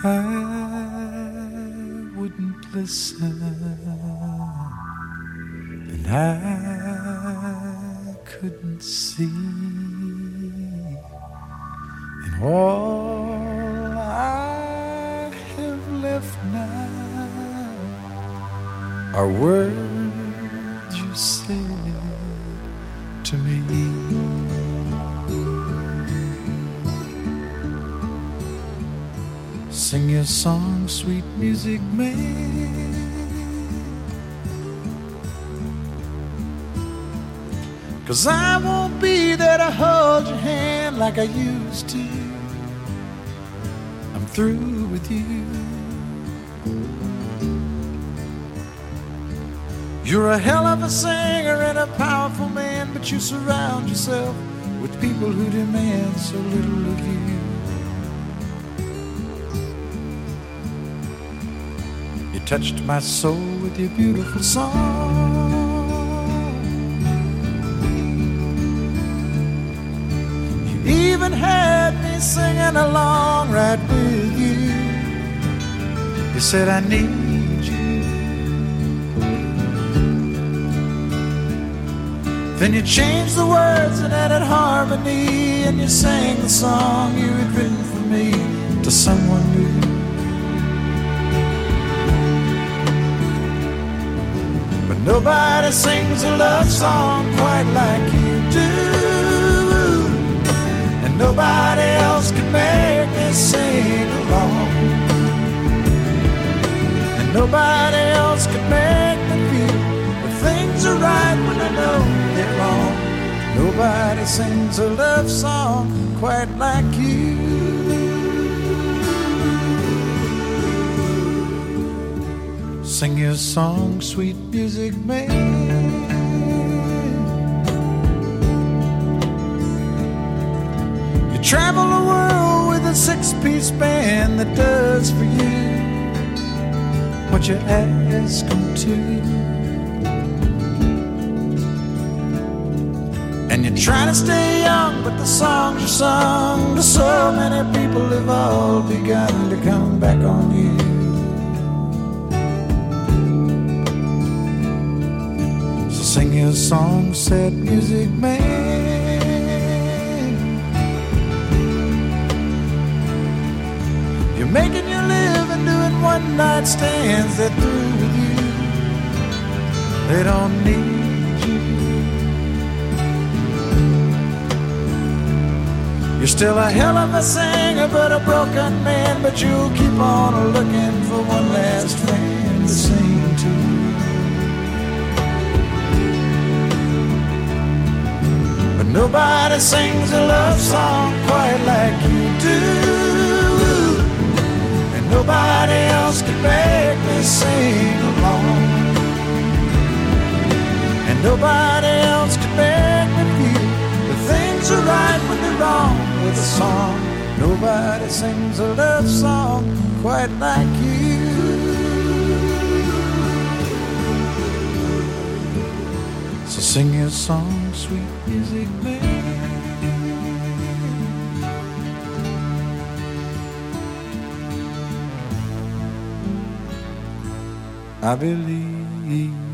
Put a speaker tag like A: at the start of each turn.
A: I wouldn't listen, and I couldn't see, and all I have left now are words you said to me. Sing your song, sweet music man. Cause I won't be there to hold your hand like I used to. I'm through with you. You're a hell of a singer and a powerful man, but you surround yourself with people who demand so little of you. You touched my soul with your beautiful song. You even had me singing along right with you. You said I need you. Then you changed the words and added harmony, and you sang the song you had written for me to someone new. Nobody sings a love song quite like you do, and nobody else can make me sing along, and nobody else can make me feel that things are right when I know they're wrong. Nobody sings a love song quite like you. Sing your song, sweet music man. You travel the world with a six-piece band that does for you what you ask them to. And you try to stay young, but the songs you sung to so many people have all begun to come back on you. Sing your song, sad music man. You're making your living doing one-night stands. They're through with you. They don't need you. You're still a hell of a singer, but a broken man. But you'll keep on looking for one last friend to sing to. Nobody sings a love song quite like you do, and nobody else can make me sing along, and nobody else can make me feel that things are right when they're wrong with a song. Nobody sings a love song quite like you. So sing your song, sweet music man. I believe